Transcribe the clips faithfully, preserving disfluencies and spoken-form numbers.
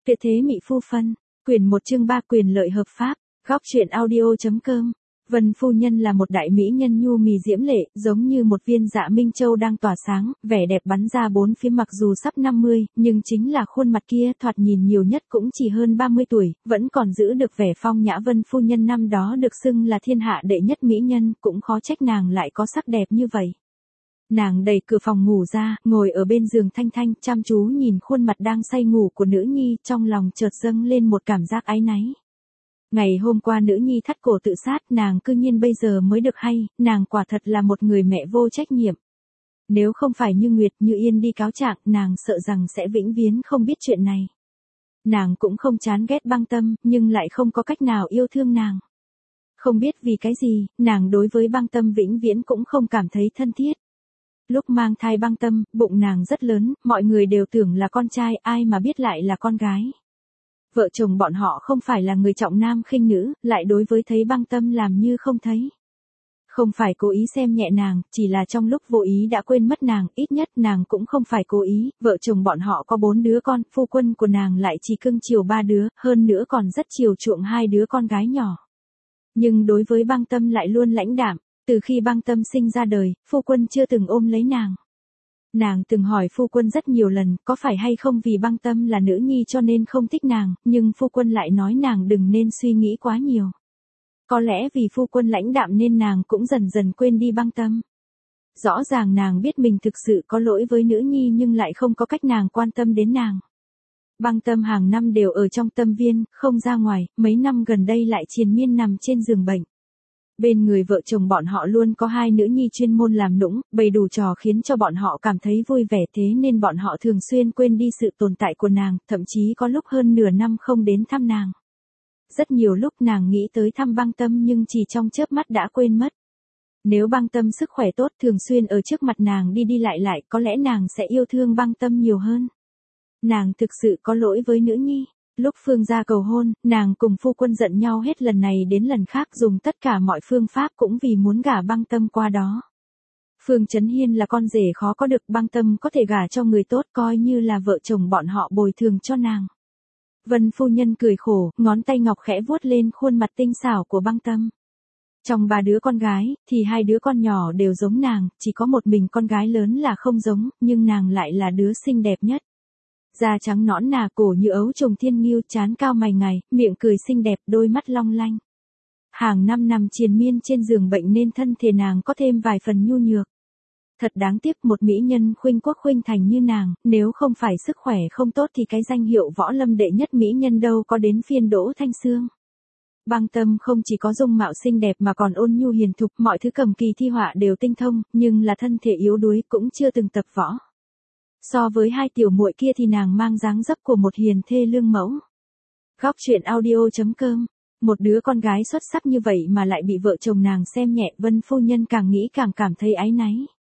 Tuyệt thế mỹ phu phân, quyển một chương ba quyền lợi hợp pháp, góc truyện audio.com. Vân phu nhân là một đại mỹ nhân nhu mì diễm lệ, giống như một viên dạ minh châu đang tỏa sáng, vẻ đẹp bắn ra bốn phía mặc dù sắp năm mươi, nhưng chính là khuôn mặt kia thoạt nhìn nhiều nhất cũng chỉ hơn ba mươi tuổi, vẫn còn giữ được vẻ phong nhã. Vân phu nhân năm đó được xưng là thiên hạ đệ nhất mỹ nhân, cũng khó trách nàng lại có sắc đẹp như vậy. Nàng đẩy cửa phòng ngủ ra, ngồi ở bên giường Thanh Thanh, chăm chú nhìn khuôn mặt đang say ngủ của nữ nhi, trong lòng chợt dâng lên một cảm giác áy náy. Ngày hôm qua nữ nhi thắt cổ tự sát, nàng cư nhiên bây giờ mới được hay, nàng quả thật là một người mẹ vô trách nhiệm. Nếu không phải Như Nguyệt, Như Yên đi cáo trạng, nàng sợ rằng sẽ vĩnh viễn không biết chuyện này. Nàng cũng không chán ghét Băng Tâm, nhưng lại không có cách nào yêu thương nàng. Không biết vì cái gì, nàng đối với Băng Tâm vĩnh viễn cũng không cảm thấy thân thiết. Lúc mang thai Băng Tâm, bụng nàng rất lớn, mọi người đều tưởng là con trai, ai mà biết lại là con gái. Vợ chồng bọn họ không phải là người trọng nam khinh nữ, lại đối với thấy Băng Tâm làm như không thấy. Không phải cố ý xem nhẹ nàng, chỉ là trong lúc vô ý đã quên mất nàng, ít nhất nàng cũng không phải cố ý. Vợ chồng bọn họ có bốn đứa con, phu quân của nàng lại chỉ cưng chiều ba đứa, hơn nữa còn rất chiều chuộng hai đứa con gái nhỏ. Nhưng đối với Băng Tâm lại luôn lãnh đạm. Từ khi Băng Tâm sinh ra đời, phu quân chưa từng ôm lấy nàng. Nàng từng hỏi phu quân rất nhiều lần, có phải hay không vì Băng Tâm là nữ nhi cho nên không thích nàng, nhưng phu quân lại nói nàng đừng nên suy nghĩ quá nhiều. Có lẽ vì phu quân lãnh đạm nên nàng cũng dần dần quên đi Băng Tâm. Rõ ràng nàng biết mình thực sự có lỗi với nữ nhi nhưng lại không có cách nàng quan tâm đến nàng. Băng Tâm hàng năm đều ở trong tâm viên, không ra ngoài, mấy năm gần đây lại triền miên nằm trên giường bệnh. Bên người vợ chồng bọn họ luôn có hai nữ nhi chuyên môn làm nũng, bày đủ trò khiến cho bọn họ cảm thấy vui vẻ, thế nên bọn họ thường xuyên quên đi sự tồn tại của nàng, thậm chí có lúc hơn nửa năm không đến thăm nàng. Rất nhiều lúc nàng nghĩ tới thăm Băng Tâm nhưng chỉ trong chớp mắt đã quên mất. Nếu Băng Tâm sức khỏe tốt thường xuyên ở trước mặt nàng đi đi lại lại, có lẽ nàng sẽ yêu thương Băng Tâm nhiều hơn. Nàng thực sự có lỗi với nữ nhi. Lúc Phương ra cầu hôn, nàng cùng phu quân giận nhau hết lần này đến lần khác, dùng tất cả mọi phương pháp cũng vì muốn gả Băng Tâm qua đó. Phương Chấn Hiên là con rể khó có được, Băng Tâm có thể gả cho người tốt, coi như là vợ chồng bọn họ bồi thường cho nàng. Vân phu nhân cười khổ, ngón tay ngọc khẽ vuốt lên khuôn mặt tinh xảo của Băng Tâm. Trong ba đứa con gái, thì hai đứa con nhỏ đều giống nàng, chỉ có một mình con gái lớn là không giống, nhưng nàng lại là đứa xinh đẹp nhất. Da trắng nõn nà, cổ như ấu trùng thiên nghiêu, trán cao mày ngài, miệng cười xinh đẹp, đôi mắt long lanh. Hàng năm nằm triền miên trên giường bệnh nên thân thể nàng có thêm vài phần nhu nhược. Thật đáng tiếc, một mỹ nhân khuynh quốc khuynh thành như nàng, nếu không phải sức khỏe không tốt thì cái danh hiệu võ lâm đệ nhất mỹ nhân đâu có đến phiên Đỗ Thanh Xương. Băng Tâm không chỉ có dung mạo xinh đẹp mà còn ôn nhu hiền thục, mọi thứ cầm kỳ thi họa đều tinh thông, nhưng là thân thể yếu đuối, cũng chưa từng tập võ. So với hai tiểu muội kia thì nàng mang dáng dấp của một hiền thê lương mẫu. Góc truyện audio.com. Một đứa con gái xuất sắc như vậy mà lại bị vợ chồng nàng xem nhẹ, Vân phu nhân càng nghĩ càng cảm thấy áy náy.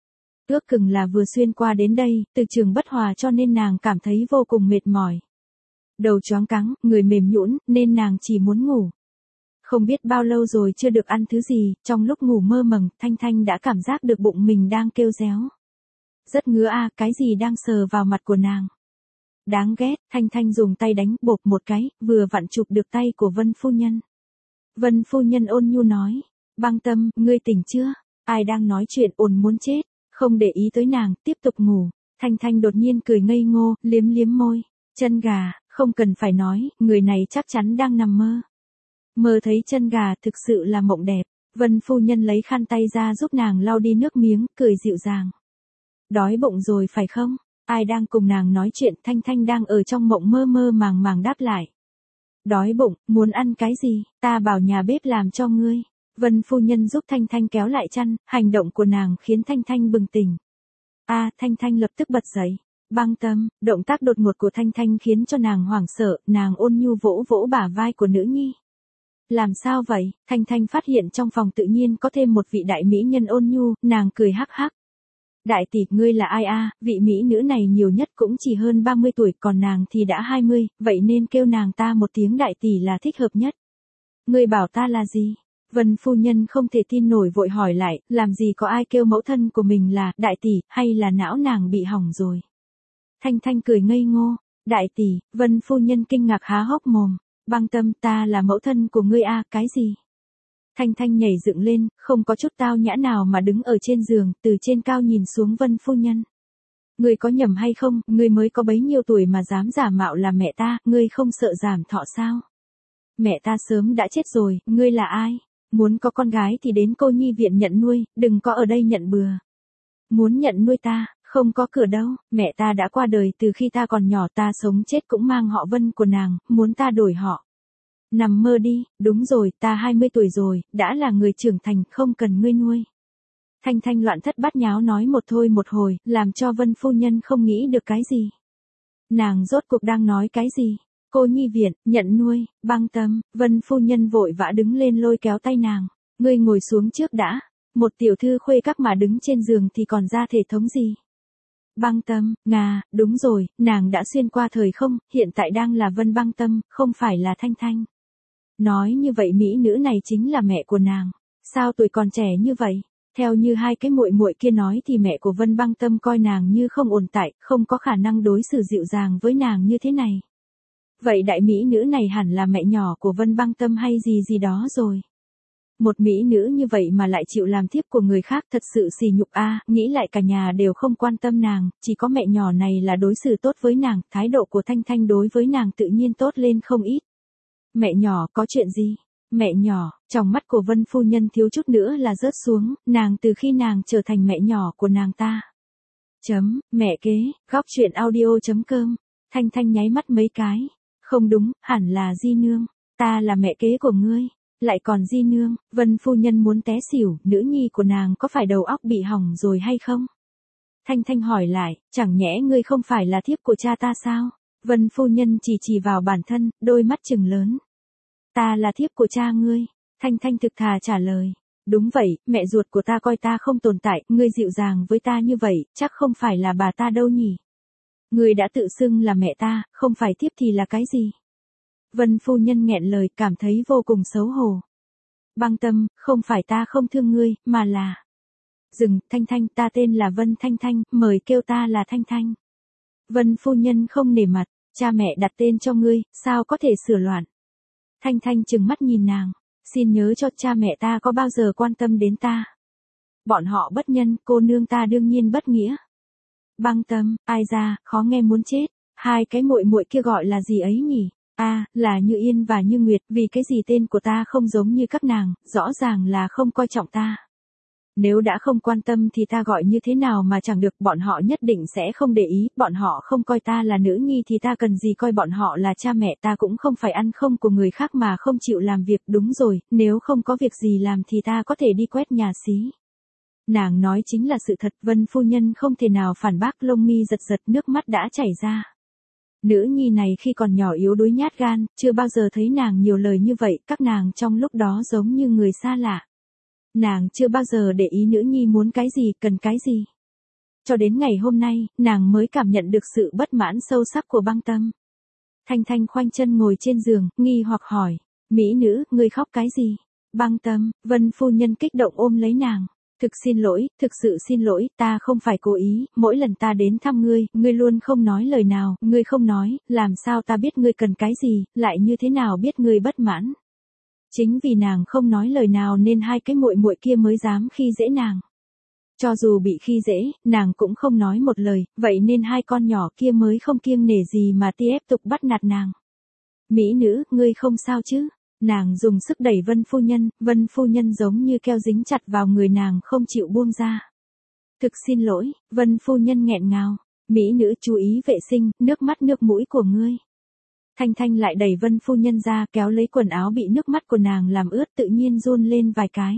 Ước chừng là vừa xuyên qua đến đây, từ trường bất hòa cho nên nàng cảm thấy vô cùng mệt mỏi. Đầu choáng cáng, người mềm nhũn, nên nàng chỉ muốn ngủ. Không biết bao lâu rồi chưa được ăn thứ gì, trong lúc ngủ mơ màng, Thanh Thanh đã cảm giác được bụng mình đang kêu réo. Rất ngứa a, à, cái gì đang sờ vào mặt của nàng. Đáng ghét, Thanh Thanh dùng tay đánh bộp một cái, vừa vặn chụp được tay của Vân phu nhân. Vân phu nhân ôn nhu nói, Băng Tâm, ngươi tỉnh chưa? Ai đang nói chuyện ồn muốn chết, không để ý tới nàng, tiếp tục ngủ. Thanh Thanh đột nhiên cười ngây ngô, liếm liếm môi, chân gà, không cần phải nói, người này chắc chắn đang nằm mơ. Mơ thấy chân gà thực sự là mộng đẹp. Vân phu nhân lấy khăn tay ra giúp nàng lau đi nước miếng, cười dịu dàng. Đói bụng rồi phải không? Ai đang cùng nàng nói chuyện? Thanh Thanh đang ở trong mộng mơ mơ màng màng đáp lại. Đói bụng, muốn ăn cái gì? Ta bảo nhà bếp làm cho ngươi. Vân phu nhân giúp Thanh Thanh kéo lại chăn, hành động của nàng khiến Thanh Thanh bừng tỉnh. A, à, Thanh Thanh lập tức bật dậy. Băng Tâm, động tác đột ngột của Thanh Thanh khiến cho nàng hoảng sợ, nàng ôn nhu vỗ vỗ bả vai của nữ nhi. Làm sao vậy? Thanh Thanh phát hiện trong phòng tự nhiên có thêm một vị đại mỹ nhân ôn nhu, nàng cười hắc hắc. Đại tỷ, ngươi là ai a? Vị mỹ nữ này nhiều nhất cũng chỉ hơn ba mươi tuổi, còn nàng thì đã hai mươi, vậy nên kêu nàng ta một tiếng đại tỷ là thích hợp nhất. Ngươi bảo ta là gì? Vân phu nhân không thể tin nổi vội hỏi lại, làm gì có ai kêu mẫu thân của mình là đại tỷ, hay là não nàng bị hỏng rồi? Thanh Thanh cười ngây ngô, Đại tỷ, Vân phu nhân kinh ngạc há hốc mồm. Băng Tâm, ta là mẫu thân của ngươi a, cái gì? Thanh Thanh nhảy dựng lên, không có chút tao nhã nào mà đứng ở trên giường, từ trên cao nhìn xuống Vân phu nhân. Ngươi có nhầm hay không, ngươi mới có bấy nhiêu tuổi mà dám giả mạo là mẹ ta, ngươi không sợ giảm thọ sao? Mẹ ta sớm đã chết rồi, ngươi là ai? Muốn có con gái thì đến cô nhi viện nhận nuôi, đừng có ở đây nhận bừa. Muốn nhận nuôi ta, không có cửa đâu, mẹ ta đã qua đời từ khi ta còn nhỏ, ta sống chết cũng mang họ Vân của nàng, muốn ta đổi họ. Nằm mơ đi, đúng rồi, ta hai mươi tuổi rồi, đã là người trưởng thành, không cần ngươi nuôi. Thanh Thanh loạn thất bát nháo nói một thôi một hồi, làm cho Vân phu nhân không nghĩ được cái gì. Nàng rốt cuộc đang nói cái gì? Cô nhi viện, nhận nuôi, Băng Tâm, Vân phu nhân vội vã đứng lên lôi kéo tay nàng. Ngươi ngồi xuống trước đã, một tiểu thư khuê các mà đứng trên giường thì còn ra thể thống gì? Băng Tâm, ngà, đúng rồi, nàng đã xuyên qua thời không, hiện tại đang là Vân Băng Tâm, không phải là Thanh Thanh. Nói như vậy mỹ nữ này chính là mẹ của nàng. Sao tuổi còn trẻ như vậy? Theo như hai cái muội muội kia nói thì mẹ của Vân Băng Tâm coi nàng như không ổn tại, không có khả năng đối xử dịu dàng với nàng như thế này. Vậy đại mỹ nữ này hẳn là mẹ nhỏ của Vân Băng Tâm hay gì gì đó rồi. Một mỹ nữ như vậy mà lại chịu làm thiếp của người khác, thật sự sỉ nhục a, nghĩ lại cả nhà đều không quan tâm nàng, chỉ có mẹ nhỏ này là đối xử tốt với nàng, thái độ của Thanh Thanh đối với nàng tự nhiên tốt lên không ít. Mẹ nhỏ, có chuyện gì? Mẹ nhỏ, trong mắt của Vân phu nhân thiếu chút nữa là rớt xuống, nàng từ khi nàng trở thành mẹ nhỏ của nàng ta. Chấm, mẹ kế, góc truyện audio chấm com. Thanh Thanh nháy mắt mấy cái. Không đúng, hẳn là Di Nương, ta là mẹ kế của ngươi. Lại còn Di Nương, Vân phu nhân muốn té xỉu, nữ nhi của nàng có phải đầu óc bị hỏng rồi hay không? Thanh Thanh hỏi lại, chẳng nhẽ ngươi không phải là thiếp của cha ta sao? Vân phu nhân chỉ chỉ vào bản thân, đôi mắt trừng lớn. Ta là thiếp của cha ngươi. Thanh Thanh thực thà trả lời. Đúng vậy, mẹ ruột của ta coi ta không tồn tại, ngươi dịu dàng với ta như vậy, chắc không phải là bà ta đâu nhỉ? Ngươi đã tự xưng là mẹ ta, không phải thiếp thì là cái gì? Vân phu nhân nghẹn lời, cảm thấy vô cùng xấu hổ. Băng Tâm, không phải ta không thương ngươi, mà là... Dừng, Thanh Thanh, ta tên là Vân Thanh Thanh, mời kêu ta là Thanh Thanh. Vân phu nhân không nể mặt, cha mẹ đặt tên cho ngươi, sao có thể sửa loạn? Thanh Thanh trừng mắt nhìn nàng, xin nhớ cho cha mẹ ta có bao giờ quan tâm đến ta. Bọn họ bất nhân, cô nương ta đương nhiên bất nghĩa. Băng Tâm, ai ra, khó nghe muốn chết, hai cái muội muội kia gọi là gì ấy nhỉ? A, à, là Như Yên và Như Nguyệt, vì cái gì tên của ta không giống như các nàng, rõ ràng là không coi trọng ta. Nếu đã không quan tâm thì ta gọi như thế nào mà chẳng được, bọn họ nhất định sẽ không để ý, bọn họ không coi ta là nữ nhi thì ta cần gì coi bọn họ là cha mẹ, ta cũng không phải ăn không của người khác mà không chịu làm việc, đúng rồi, nếu không có việc gì làm thì ta có thể đi quét nhà xí. Nàng nói chính là sự thật, Vân phu nhân không thể nào phản bác, lông mi giật giật, nước mắt đã chảy ra. Nữ nhi này khi còn nhỏ yếu đuối nhát gan, chưa bao giờ thấy nàng nhiều lời như vậy, các nàng trong lúc đó giống như người xa lạ. Nàng chưa bao giờ để ý nữ nhi muốn cái gì, cần cái gì. Cho đến ngày hôm nay, nàng mới cảm nhận được sự bất mãn sâu sắc của Băng Tâm. Thanh Thanh khoanh chân ngồi trên giường, nghi hoặc hỏi, mỹ nữ, ngươi khóc cái gì? Băng Tâm, Vân phu nhân kích động ôm lấy nàng. Thực xin lỗi, thực sự xin lỗi, ta không phải cố ý, mỗi lần ta đến thăm ngươi, ngươi luôn không nói lời nào, ngươi không nói, làm sao ta biết ngươi cần cái gì, lại như thế nào biết ngươi bất mãn. Chính vì nàng không nói lời nào nên hai cái muội muội kia mới dám khi dễ nàng. Cho dù bị khi dễ, nàng cũng không nói một lời, vậy nên hai con nhỏ kia mới không kiêng nể gì mà tiếp tục bắt nạt nàng. Mỹ nữ, ngươi không sao chứ? Nàng dùng sức đẩy Vân phu nhân, Vân phu nhân giống như keo dính chặt vào người nàng không chịu buông ra. Thực xin lỗi, Vân phu nhân nghẹn ngào, mỹ nữ chú ý vệ sinh, nước mắt nước mũi của ngươi. Thanh Thanh lại đẩy Vân phu nhân ra, kéo lấy quần áo bị nước mắt của nàng làm ướt, tự nhiên run lên vài cái.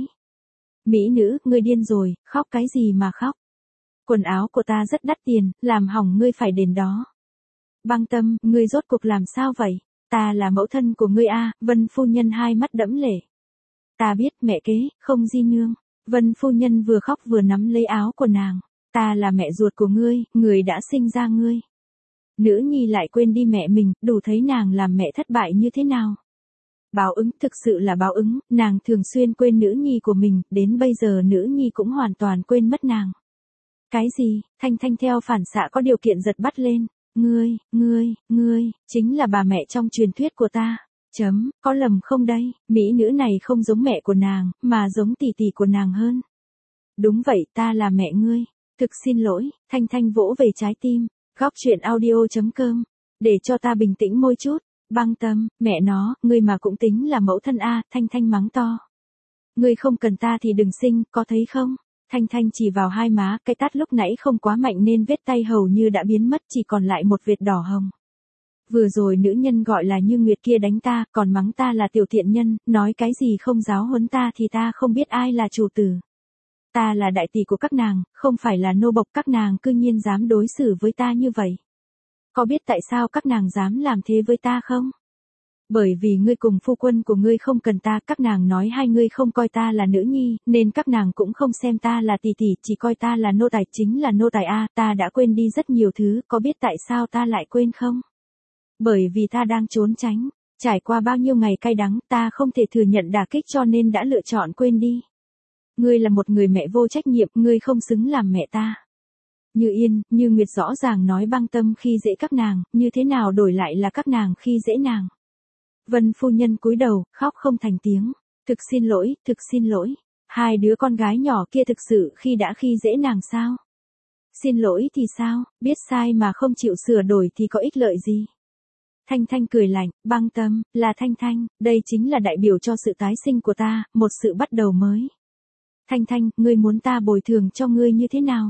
Mỹ nữ, ngươi điên rồi, khóc cái gì mà khóc? Quần áo của ta rất đắt tiền, làm hỏng ngươi phải đền đó. Băng Tâm, ngươi rốt cuộc làm sao vậy? Ta là mẫu thân của ngươi a, Vân phu nhân hai mắt đẫm lệ. Ta biết mẹ kế, không Di Nương. Vân phu nhân vừa khóc vừa nắm lấy áo của nàng. Ta là mẹ ruột của ngươi, người đã sinh ra ngươi. Nữ nhi lại quên đi mẹ mình, đủ thấy nàng làm mẹ thất bại như thế nào. Báo ứng, thực sự là báo ứng, nàng thường xuyên quên nữ nhi của mình, đến bây giờ nữ nhi cũng hoàn toàn quên mất nàng. Cái gì? Thanh Thanh theo phản xạ có điều kiện giật bắt lên. Ngươi, ngươi, ngươi, chính là bà mẹ trong truyền thuyết của ta. Chấm, có lầm không đây, mỹ nữ này không giống mẹ của nàng, mà giống tỷ tỷ của nàng hơn. Đúng vậy, ta là mẹ ngươi. Thực xin lỗi, Thanh Thanh vỗ về trái tim. Góc truyện audio chấm com. Để cho ta bình tĩnh môi chút. Băng Tâm, mẹ nó, ngươi mà cũng tính là mẫu thân a, Thanh Thanh mắng to. Ngươi không cần ta thì đừng sinh, có thấy không? Thanh Thanh chỉ vào hai má, cái tát lúc nãy không quá mạnh nên vết tay hầu như đã biến mất, chỉ còn lại một vệt đỏ hồng. Vừa rồi nữ nhân gọi là Như Nguyệt kia đánh ta, còn mắng ta là tiểu thiện nhân, nói cái gì không giáo huấn ta thì ta không biết ai là chủ tử. Ta là đại tỷ của các nàng, không phải là nô bộc, các nàng cư nhiên dám đối xử với ta như vậy. Có biết tại sao các nàng dám làm thế với ta không? Bởi vì ngươi cùng phu quân của ngươi không cần ta, các nàng nói hai ngươi không coi ta là nữ nhi, nên các nàng cũng không xem ta là tỷ tỷ, chỉ coi ta là nô tài, chính là nô tài a, ta đã quên đi rất nhiều thứ, có biết tại sao ta lại quên không? Bởi vì ta đang trốn tránh, trải qua bao nhiêu ngày cay đắng, ta không thể thừa nhận đả kích cho nên đã lựa chọn quên đi. Ngươi là một người mẹ vô trách nhiệm, ngươi không xứng làm mẹ ta. Như Yên, Như Nguyệt rõ ràng nói Băng Tâm khi dễ các nàng, như thế nào đổi lại là các nàng khi dễ nàng. Vân phu nhân cúi đầu, khóc không thành tiếng. Thực xin lỗi, thực xin lỗi. Hai đứa con gái nhỏ kia thực sự khi đã khi dễ nàng sao? Xin lỗi thì sao, biết sai mà không chịu sửa đổi thì có ích lợi gì? Thanh Thanh cười lạnh, Băng Tâm, là Thanh Thanh, đây chính là đại biểu cho sự tái sinh của ta, một sự bắt đầu mới. Thanh Thanh, ngươi muốn ta bồi thường cho ngươi như thế nào?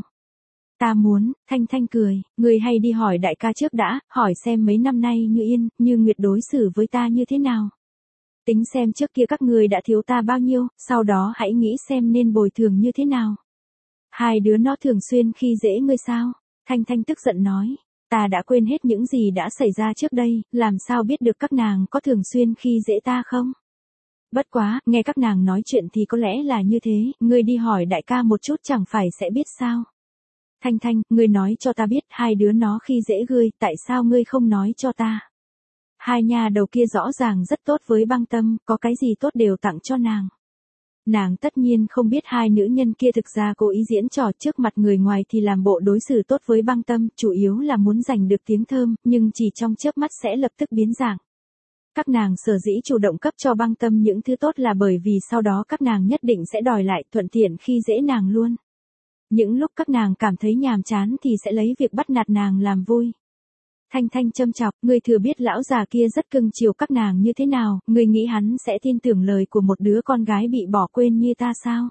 Ta muốn, Thanh Thanh cười, ngươi hay đi hỏi đại ca trước đã, hỏi xem mấy năm nay Như Yên, Như Nguyệt đối xử với ta như thế nào. Tính xem trước kia các ngươi đã thiếu ta bao nhiêu, sau đó hãy nghĩ xem nên bồi thường như thế nào. Hai đứa nó thường xuyên khi dễ ngươi sao? Thanh Thanh tức giận nói, ta đã quên hết những gì đã xảy ra trước đây, làm sao biết được các nàng có thường xuyên khi dễ ta không? Bất quá, nghe các nàng nói chuyện thì có lẽ là như thế, ngươi đi hỏi đại ca một chút chẳng phải sẽ biết sao. Thanh Thanh, ngươi nói cho ta biết hai đứa nó khi dễ ngươi, tại sao ngươi không nói cho ta? Hai nhà đầu kia rõ ràng rất tốt với Băng Tâm, có cái gì tốt đều tặng cho nàng. Nàng tất nhiên không biết hai nữ nhân kia thực ra cố ý diễn trò trước mặt người ngoài thì làm bộ đối xử tốt với Băng Tâm, chủ yếu là muốn giành được tiếng thơm, nhưng chỉ trong chớp mắt sẽ lập tức biến dạng. Các nàng sở dĩ chủ động cấp cho Băng Tâm những thứ tốt là bởi vì sau đó các nàng nhất định sẽ đòi lại, thuận tiện khi dễ nàng luôn. Những lúc các nàng cảm thấy nhàm chán thì sẽ lấy việc bắt nạt nàng làm vui. Thanh Thanh châm chọc, ngươi thừa biết lão già kia rất cưng chiều các nàng như thế nào, ngươi nghĩ hắn sẽ tin tưởng lời của một đứa con gái bị bỏ quên như ta sao?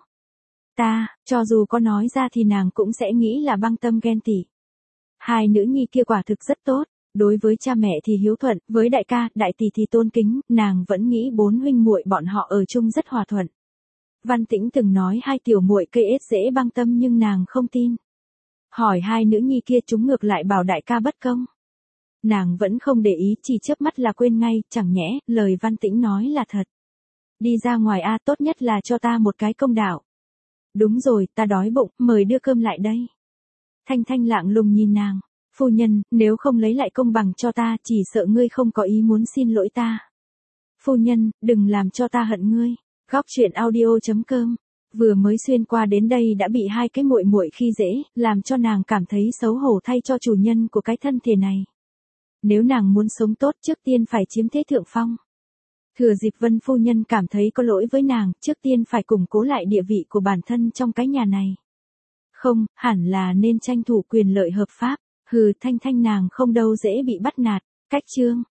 Ta, cho dù có nói ra thì nàng cũng sẽ nghĩ là Băng Tâm ghen tị. Hai nữ nhi kia quả thực rất tốt, đối với cha mẹ thì hiếu thuận, với đại ca, đại tỷ thì tôn kính, nàng vẫn nghĩ bốn huynh muội bọn họ ở chung rất hòa thuận. Văn Tĩnh từng nói hai tiểu muội cây ết dễ Băng Tâm nhưng nàng không tin. Hỏi hai nữ nhi kia chúng ngược lại bảo đại ca bất công. Nàng vẫn không để ý, chỉ chớp mắt là quên ngay, chẳng nhẽ, lời Văn Tĩnh nói là thật. Đi ra ngoài a, tốt nhất là cho ta một cái công đạo. Đúng rồi, ta đói bụng, mời đưa cơm lại đây. Thanh Thanh lạng lùng nhìn nàng, phu nhân, nếu không lấy lại công bằng cho ta, chỉ sợ ngươi không có ý muốn xin lỗi ta. Phu nhân, đừng làm cho ta hận ngươi. Góc truyện audio chấm com. Vừa mới xuyên qua đến đây đã bị hai cái muội muội khi dễ, làm cho nàng cảm thấy xấu hổ thay cho chủ nhân của cái thân thể này. Nếu nàng muốn sống tốt trước tiên phải chiếm thế thượng phong. Thừa dịp Vân phu nhân cảm thấy có lỗi với nàng, trước tiên phải củng cố lại địa vị của bản thân trong cái nhà này. Không, hẳn là nên tranh thủ quyền lợi hợp pháp. Hừ, Thanh Thanh nàng không đâu dễ bị bắt nạt. Cách chương.